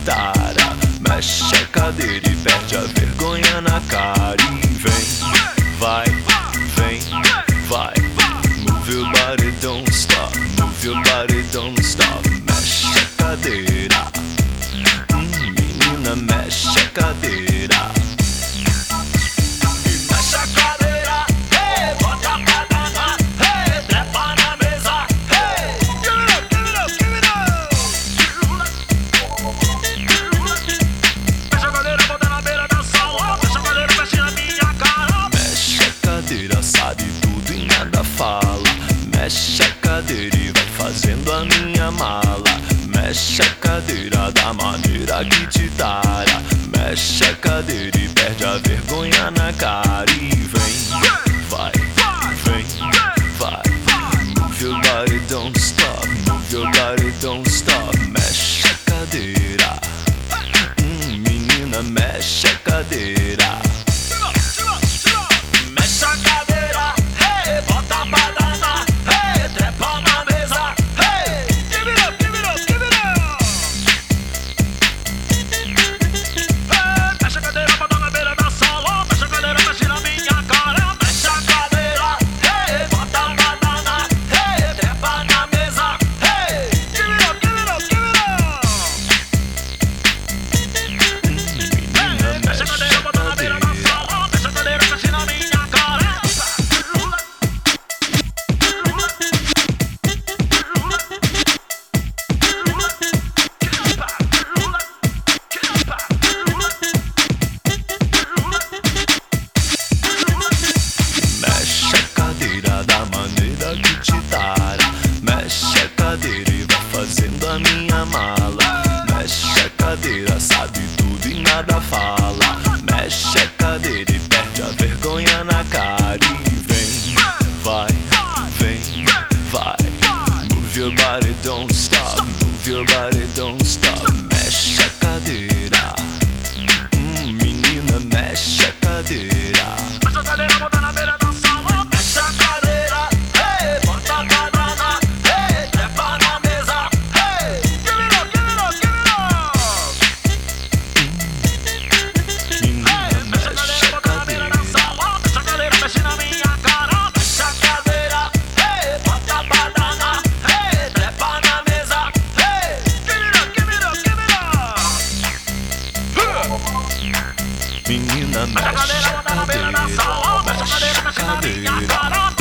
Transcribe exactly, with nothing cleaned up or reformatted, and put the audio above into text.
tara. Mexe a cadeira e perde a vergonha na cara. E vem, vai, vem, vai. Move your body, don't stop. Move your body, don't stop. Mexe a cadeira, hum, menina, mexe a cadeira. Mexe a cadeira, hey, bota pra danar, hey, trepa na mesa, hey. Give it up, give it up, give it up. Mexe a cadeira, bota na beira da sala. Mexe a cadeira, mexe na minha cara. Mexe a cadeira, sabe tudo e nada fala. Mexe a cadeira e vai fazendo a minha mala. Mexe a cadeira da maneira que te tara. Mexe a cadeira e perde a vergonha na cara. E vem, vai, vem, vai. Move your body, don't stop. Move your body, don't stop. Mexe a cadeira, hum, menina, mexe a cadeira. Mexe a cadeira, hey, bota pra danar, hey, trepa na mesa, hey. Give it up, give it up, give it up. Hey, mexe a cadeira, bota na beira da sala. Mexe a cadeira, mexe na minha cara. Mexe a cadeira, hey, bota pra danar, hey, trepa na mesa, hey. Give it up, give it up, give it up. Hey, mexe a cadeira, bota na beira da sala. Mexe a cadeira, mexe na minha cara. Mexe a cadeira da maneira que te tara. Mexe a cadeira e vai fazendo a minha mala. Mexe a cadeira, sabe tudo e nada fala. Mexe a cadeira e perde a vergonha na cara. E vem, vai, vem, vai. Move your body, don't stop. Move your body, don't stop. Mexe a cadeira, hum, menina, mexe a cadeira. Mexe a cadeira, bota na beira da sala. Mexe a cadeira, hey, bota pra danar, hey, trepa na mesa, hey. Give it up, give it up, give it up. Hey, mexe a cadeira, bota na beira da sala. Mexe a cadeira, mexe na minha cara. Mexe a cadeira, hey, bota pra danar, hey, trepa na mesa, hey. Give it up, give it up, give it up. Menina, mexe a cadeira, bota na beira da sala. Mexe a cadeira, mexe na minha cara.